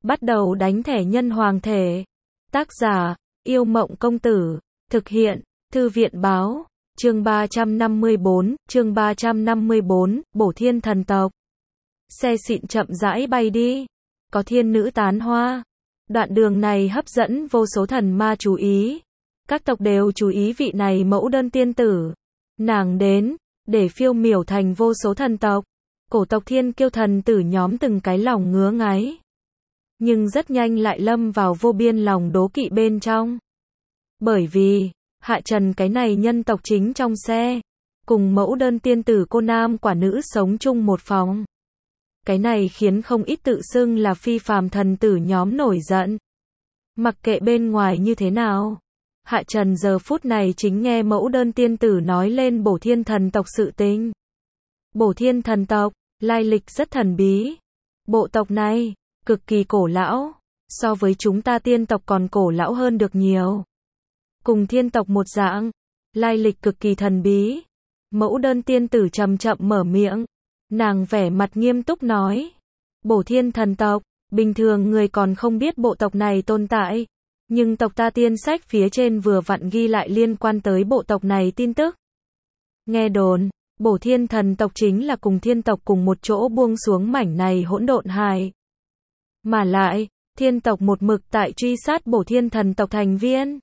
Bắt đầu đánh thẻ nhân hoàng thể. Tác giả, Yêu Mộng Công Tử. Thực hiện, Thư viện Báo. Chương 354, Bổ Thiên Thần Tộc. Xe xịn chậm rãi bay đi. Có thiên nữ tán hoa. Đoạn đường này hấp dẫn vô số thần ma chú ý. Các tộc đều chú ý vị này mẫu đơn tiên tử. Nàng đến, để phiêu miểu thành vô số thần tộc. Cổ tộc thiên kiêu thần tử nhóm từng cái lòng ngứa ngáy. Nhưng rất nhanh lại lâm vào vô biên lòng đố kỵ bên trong. Bởi vì, Hạ Trần cái này nhân tộc chính trong xe, cùng mẫu đơn tiên tử cô nam quả nữ sống chung một phòng. Cái này khiến không ít tự xưng là phi phàm thần tử nhóm nổi giận. Mặc kệ bên ngoài như thế nào, Hạ Trần giờ phút này chính nghe mẫu đơn tiên tử nói lên Bổ Thiên thần tộc sự tình. Bổ Thiên thần tộc, lai lịch rất thần bí. Bộ tộc này, cực kỳ cổ lão, so với chúng ta tiên tộc còn cổ lão hơn được nhiều. Cùng thiên tộc một dạng, lai lịch cực kỳ thần bí. Mẫu đơn tiên tử chậm chậm mở miệng, nàng vẻ mặt nghiêm túc nói. Bổ Thiên thần tộc, bình thường người còn không biết bộ tộc này tồn tại. Nhưng tộc ta tiên sách phía trên vừa vặn ghi lại liên quan tới bộ tộc này tin tức. Nghe đồn, Bổ Thiên thần tộc chính là cùng thiên tộc cùng một chỗ buông xuống mảnh này hỗn độn hải. Mà lại, thiên tộc một mực tại truy sát Bổ Thiên thần tộc thành viên.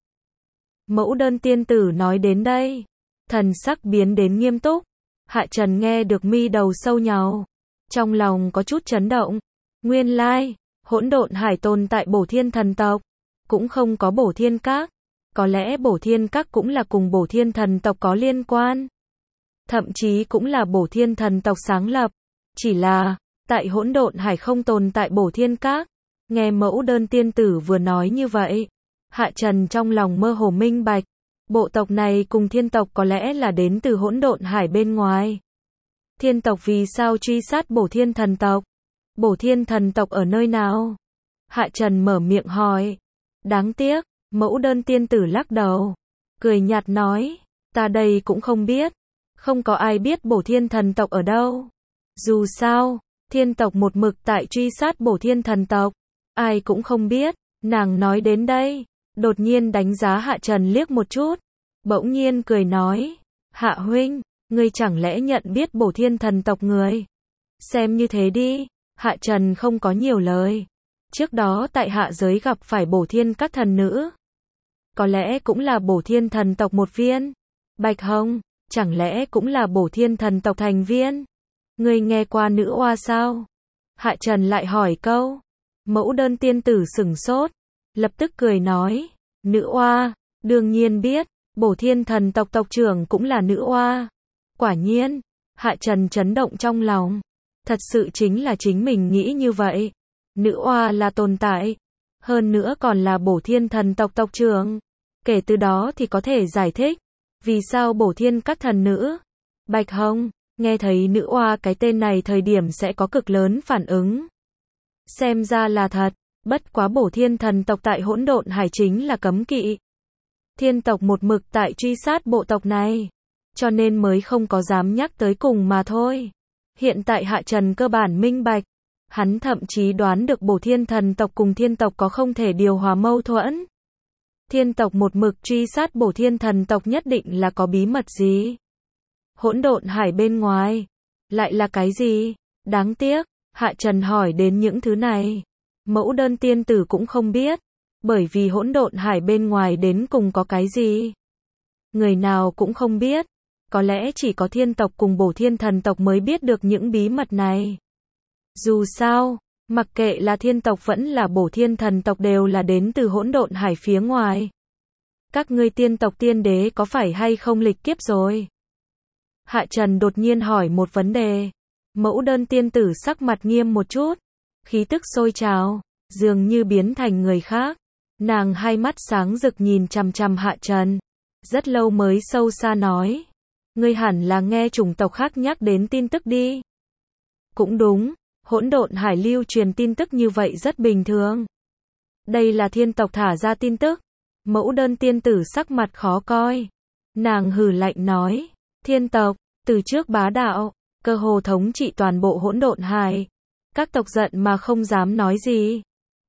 Mẫu đơn tiên tử nói đến đây, thần sắc biến đến nghiêm túc. Hạ Trần nghe được mi đầu sâu nhàu, trong lòng có chút chấn động. Nguyên lai, hỗn độn hải tồn tại Bổ Thiên thần tộc, cũng không có Bổ Thiên Các. Có lẽ Bổ Thiên Các cũng là cùng Bổ Thiên thần tộc có liên quan. Thậm chí cũng là Bổ Thiên thần tộc sáng lập. Chỉ là, tại hỗn độn hải không tồn tại Bổ Thiên Các. Nghe mẫu đơn tiên tử vừa nói như vậy, Hạ Trần trong lòng mơ hồ minh bạch. Bộ tộc này cùng thiên tộc có lẽ là đến từ hỗn độn hải bên ngoài. Thiên tộc vì sao truy sát Bổ Thiên thần tộc? Bổ Thiên thần tộc ở nơi nào? Hạ Trần mở miệng hỏi. Đáng tiếc, mẫu đơn tiên tử lắc đầu, cười nhạt nói, ta đây cũng không biết. Không có ai biết Bổ Thiên thần tộc ở đâu. Dù sao, thiên tộc một mực tại truy sát Bổ Thiên thần tộc, ai cũng không biết. Nàng nói đến đây, đột nhiên đánh giá Hạ Trần liếc một chút, bỗng nhiên cười nói, Hạ huynh, ngươi chẳng lẽ nhận biết Bổ Thiên thần tộc người? Xem như thế đi. Hạ Trần không có nhiều lời. Trước đó tại hạ giới gặp phải Bổ Thiên các thần nữ, có lẽ cũng là Bổ Thiên thần tộc một viên. Bạch Hồng, chẳng lẽ cũng là Bổ Thiên thần tộc thành viên? Ngươi nghe qua nữ oa sao? Hạ Trần lại hỏi câu. Mẫu đơn tiên tử sửng sốt, lập tức cười nói, nữ oa, đương nhiên biết, Bổ Thiên thần tộc tộc trưởng cũng là nữ oa. Quả nhiên, Hạ Trần chấn động trong lòng. Thật sự chính là chính mình nghĩ như vậy. Nữ oa là tồn tại, hơn nữa còn là Bổ Thiên thần tộc tộc trưởng. Kể từ đó thì có thể giải thích vì sao Bổ Thiên các thần nữ. Bạch Hồng, nghe thấy nữ oa cái tên này thời điểm sẽ có cực lớn phản ứng. Xem ra là thật, bất quá Bổ Thiên thần tộc tại hỗn độn hải chính là cấm kỵ. Thiên tộc một mực tại truy sát bộ tộc này, cho nên mới không có dám nhắc tới cùng mà thôi. Hiện tại Hạ Trần cơ bản minh bạch. Hắn thậm chí đoán được Bổ Thiên thần tộc cùng thiên tộc có không thể điều hòa mâu thuẫn. Thiên tộc một mực truy sát Bổ Thiên thần tộc nhất định là có bí mật gì. Hỗn độn hải bên ngoài, lại là cái gì? Đáng tiếc, Hạ Trần hỏi đến những thứ này, mẫu đơn tiên tử cũng không biết. Bởi vì hỗn độn hải bên ngoài đến cùng có cái gì, người nào cũng không biết. Có lẽ chỉ có thiên tộc cùng Bổ Thiên thần tộc mới biết được những bí mật này. Dù sao, mặc kệ là thiên tộc vẫn là Bổ Thiên thần tộc đều là đến từ hỗn độn hải phía ngoài. Các ngươi tiên tộc tiên đế có phải hay không lịch kiếp rồi? Hạ Trần đột nhiên hỏi một vấn đề. Mẫu đơn tiên tử sắc mặt nghiêm một chút, khí tức sôi trào, dường như biến thành người khác. Nàng hai mắt sáng rực nhìn chằm chằm Hạ Trần, rất lâu mới sâu xa nói, ngươi hẳn là nghe chủng tộc khác nhắc đến tin tức đi. Cũng đúng, hỗn độn hải lưu truyền tin tức như vậy rất bình thường. Đây là thiên tộc thả ra tin tức. Mẫu đơn tiên tử sắc mặt khó coi. Nàng hừ lạnh nói, thiên tộc, từ trước bá đạo, cơ hồ thống trị toàn bộ hỗn độn hải. Các tộc giận mà không dám nói gì.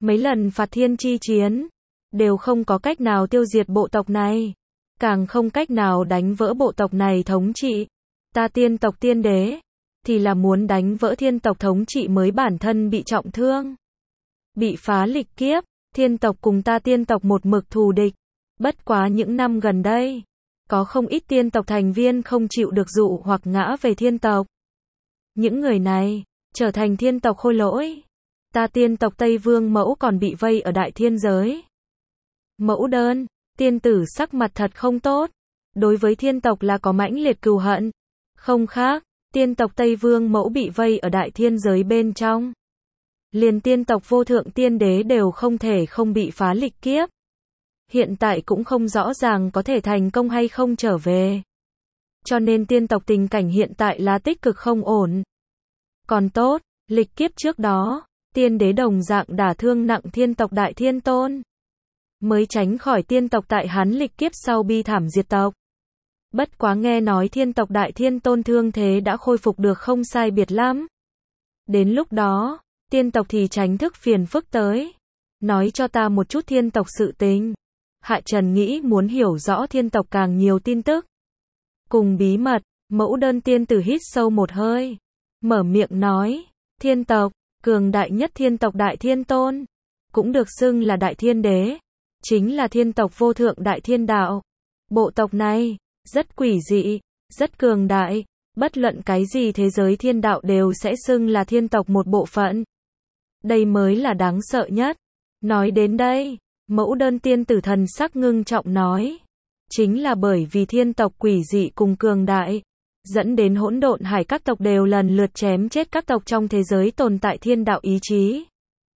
Mấy lần phạt thiên chi chiến, đều không có cách nào tiêu diệt bộ tộc này, càng không cách nào đánh vỡ bộ tộc này thống trị. Ta tiên tộc tiên đế, thì là muốn đánh vỡ thiên tộc thống trị mới bản thân bị trọng thương. Bị phá lịch kiếp, thiên tộc cùng ta tiên tộc một mực thù địch. Bất quá những năm gần đây, có không ít tiên tộc thành viên không chịu được dụ hoặc ngã về thiên tộc. Những người này, trở thành thiên tộc khôi lỗi. Ta tiên tộc Tây Vương Mẫu còn bị vây ở đại thiên giới. Mẫu đơn, tiên tử sắc mặt thật không tốt. Đối với thiên tộc là có mãnh liệt cừu hận. Không khác, tiên tộc Tây Vương Mẫu bị vây ở đại thiên giới bên trong. Liền tiên tộc vô thượng tiên đế đều không thể không bị phá lịch kiếp. Hiện tại cũng không rõ ràng có thể thành công hay không trở về. Cho nên tiên tộc tình cảnh hiện tại là tích cực không ổn. Còn tốt, lịch kiếp trước đó, tiên đế đồng dạng đả thương nặng thiên tộc Đại Thiên Tôn. Mới tránh khỏi tiên tộc tại hắn lịch kiếp sau bi thảm diệt tộc. Bất quá nghe nói thiên tộc Đại Thiên Tôn thương thế đã khôi phục được không sai biệt lắm. Đến lúc đó, tiên tộc thì tránh thức phiền phức tới. Nói cho ta một chút thiên tộc sự tình. Hạ Trần nghĩ muốn hiểu rõ thiên tộc càng nhiều tin tức. Cùng bí mật, Mẫu đơn tiên tử hít sâu một hơi. Mở miệng nói, thiên tộc, cường đại nhất thiên tộc Đại Thiên Tôn. Cũng được xưng là Đại Thiên Đế. Chính là thiên tộc vô thượng Đại Thiên Đạo. Bộ tộc này, rất quỷ dị, rất cường đại. Bất luận cái gì thế giới thiên đạo đều sẽ xưng là thiên tộc một bộ phận. Đây mới là đáng sợ nhất. Nói đến đây, Mẫu đơn tiên tử thần sắc ngưng trọng nói. Chính là bởi vì thiên tộc quỷ dị cùng cường đại, dẫn đến hỗn độn hải các tộc đều lần lượt chém chết các tộc trong thế giới tồn tại thiên đạo ý chí.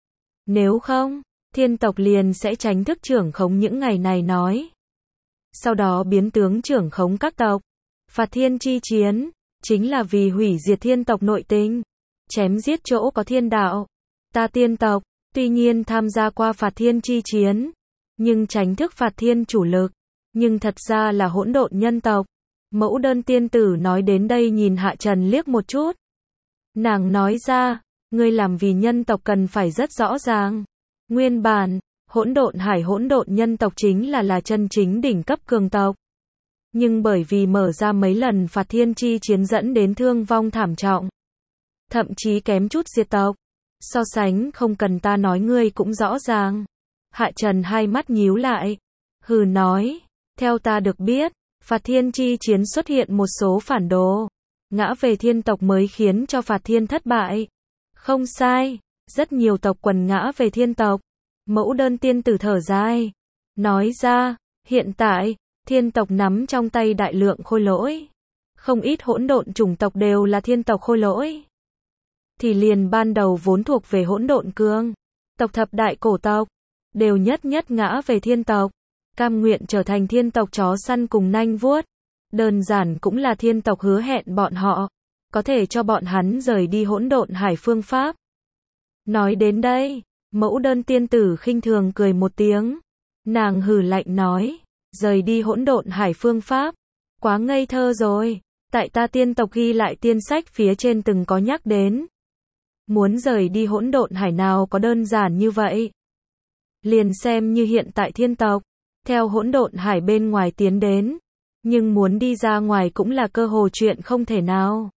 Nếu không, thiên tộc liền sẽ tránh thức trưởng khống những ngày này nói. Sau đó biến tướng trưởng khống các tộc. Phạt thiên chi chiến, chính là vì hủy diệt thiên tộc nội tình, chém giết chỗ có thiên đạo. Ta tiên tộc, tuy nhiên tham gia qua phạt thiên chi chiến, nhưng tránh thức phạt thiên chủ lực, nhưng thật ra là hỗn độn nhân tộc. Mẫu đơn tiên tử nói đến đây nhìn Hạ Trần liếc một chút. Nàng nói ra, ngươi làm vì nhân tộc cần phải rất rõ ràng. Nguyên bản, hỗn độn hải hỗn độn nhân tộc chính là chân chính đỉnh cấp cường tộc. Nhưng bởi vì mở ra mấy lần phạt thiên chi chiến dẫn đến thương vong thảm trọng. Thậm chí kém chút diệt tộc. So sánh không cần ta nói ngươi cũng rõ ràng. Hạ Trần hai mắt nhíu lại. Hừ nói, theo ta được biết, phạt thiên chi chiến xuất hiện một số phản đồ. Ngã về thiên tộc mới khiến cho phạt thiên thất bại. Không sai, rất nhiều tộc quần ngã về thiên tộc. Mẫu đơn tiên tử thở dài. Nói ra, hiện tại, thiên tộc nắm trong tay đại lượng khôi lỗi. Không ít hỗn độn chủng tộc đều là thiên tộc khôi lỗi. Thì liền ban đầu vốn thuộc về hỗn độn cương. Tộc thập đại cổ tộc, đều nhất ngã về thiên tộc. Cam nguyện trở thành thiên tộc chó săn cùng nanh vuốt. Đơn giản cũng là thiên tộc hứa hẹn bọn họ. Có thể cho bọn hắn rời đi hỗn độn hải phương pháp. Nói đến đây, mẫu đơn tiên tử khinh thường cười một tiếng. Nàng hừ lạnh nói, rời đi hỗn độn hải phương pháp. Quá ngây thơ rồi. Tại ta tiên tộc ghi lại tiên sách phía trên từng có nhắc đến. Muốn rời đi hỗn độn hải nào có đơn giản như vậy. Liền xem như hiện tại thiên tộc, theo hỗn độn hải bên ngoài tiến đến. Nhưng muốn đi ra ngoài cũng là cơ hồ chuyện không thể nào.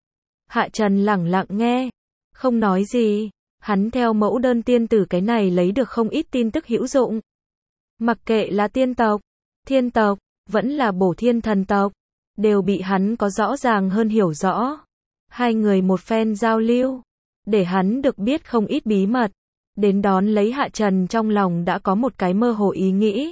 Hạ Trần lẳng lặng nghe, không nói gì. Hắn theo mẫu đơn tiên tử cái này lấy được không ít tin tức hữu dụng. Mặc kệ là tiên tộc, thiên tộc, vẫn là bổ thiên thần tộc, đều bị hắn có rõ ràng hơn hiểu rõ. Hai người một phen giao lưu, để hắn được biết không ít bí mật. Đến đón lấy Hạ Trần trong lòng đã có một cái mơ hồ ý nghĩ.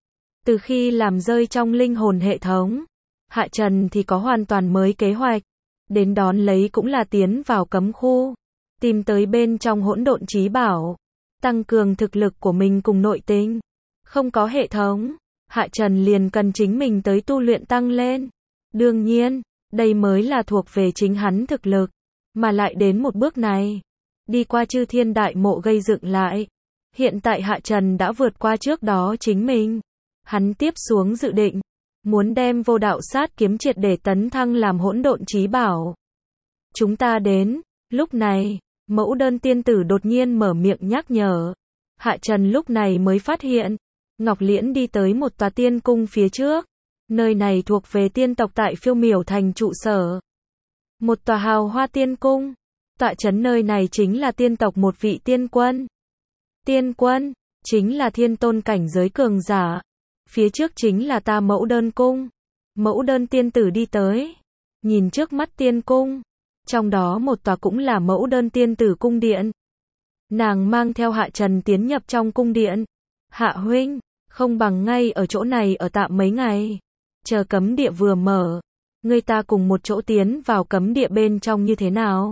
Từ khi làm rơi trong linh hồn hệ thống, Hạ Trần thì có hoàn toàn mới kế hoạch. Đến đón lấy cũng là tiến vào cấm khu, tìm tới bên trong hỗn độn chí bảo, tăng cường thực lực của mình cùng nội tình. Không có hệ thống, Hạ Trần liền cần chính mình tới tu luyện tăng lên. Đương nhiên, đây mới là thuộc về chính hắn thực lực, mà lại đến một bước này, đi qua chư thiên đại mộ gây dựng lại. Hiện tại Hạ Trần đã vượt qua trước đó chính mình. Hắn tiếp xuống dự định, muốn đem vô đạo sát kiếm triệt để tấn thăng làm hỗn độn chí bảo. Chúng ta đến, lúc này, mẫu đơn tiên tử đột nhiên mở miệng nhắc nhở. Hạ Trần lúc này mới phát hiện, Ngọc Liễn đi tới một tòa tiên cung phía trước. Nơi này thuộc về tiên tộc tại Phiêu Miểu Thành trụ sở. Một tòa hào hoa tiên cung. Tọa trấn nơi này chính là tiên tộc một vị tiên quân. Tiên quân, chính là thiên tôn cảnh giới cường giả. Phía trước chính là Ta Mẫu Đơn Cung. Mẫu Đơn tiên tử đi tới. Nhìn trước mắt tiên cung. Trong đó một tòa cũng là Mẫu Đơn tiên tử cung điện. Nàng mang theo Hạ Trần tiến nhập trong cung điện. Hạ huynh, không bằng ngay ở chỗ này ở tạm mấy ngày. Chờ cấm địa vừa mở. Người ta cùng một chỗ tiến vào cấm địa bên trong như thế nào?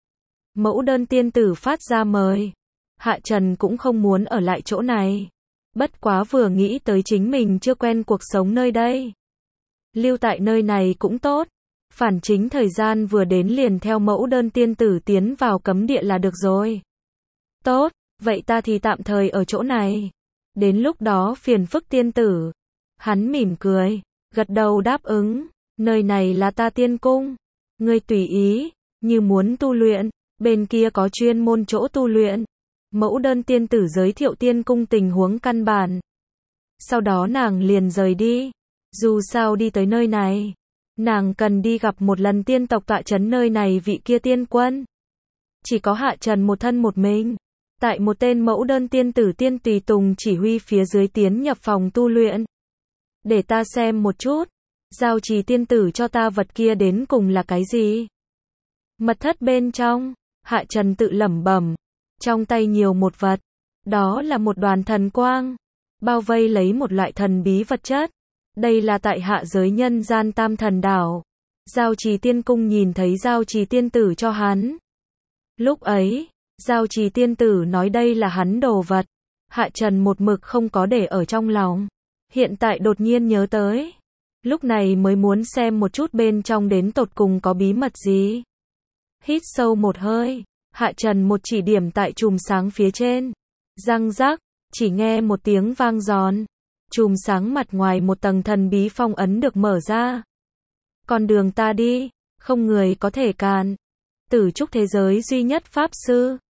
Mẫu Đơn tiên tử phát ra mời. Hạ Trần cũng không muốn ở lại chỗ này. Bất quá vừa nghĩ tới chính mình chưa quen cuộc sống nơi đây. Lưu tại nơi này cũng tốt. Phản chính thời gian vừa đến liền theo Mẫu Đơn tiên tử tiến vào cấm địa là được rồi. Tốt, vậy ta thì tạm thời ở chỗ này. Đến lúc đó phiền phức tiên tử. Hắn mỉm cười, gật đầu đáp ứng. Nơi này là ta tiên cung. Ngươi tùy ý, như muốn tu luyện, bên kia có chuyên môn chỗ tu luyện. Mẫu Đơn tiên tử giới thiệu tiên cung tình huống căn bản. Sau đó nàng liền rời đi. Dù sao đi tới nơi này, nàng cần đi gặp một lần tiên tộc tọa trấn nơi này vị kia tiên quân. Chỉ có Hạ Trần một thân một mình. Tại một tên Mẫu Đơn tiên tử tiên tùy tùng chỉ huy phía dưới tiến nhập phòng tu luyện. Để ta xem một chút. Giao Trì tiên tử cho ta vật kia đến cùng là cái gì? Mật thất bên trong, Hạ Trần tự lẩm bẩm. Trong tay nhiều một vật. Đó là một đoàn thần quang. Bao vây lấy một loại thần bí vật chất. Đây là tại hạ giới nhân gian Tam Thần Đảo. Giao Trì tiên cung nhìn thấy Giao Trì tiên tử cho hắn. Lúc ấy, Giao Trì tiên tử nói đây là hắn đồ vật. Hạ Trần một mực không có để ở trong lòng. Hiện tại đột nhiên nhớ tới. Lúc này mới muốn xem một chút bên trong đến tột cùng có bí mật gì. Hít sâu một hơi. Hạ Trần một chỉ điểm tại chùm sáng phía trên. Răng rắc, chỉ nghe một tiếng vang giòn. Chùm sáng mặt ngoài một tầng thần bí phong ấn được mở ra. Con đường ta đi, không người có thể cản. Tử trúc thế giới duy nhất pháp sư.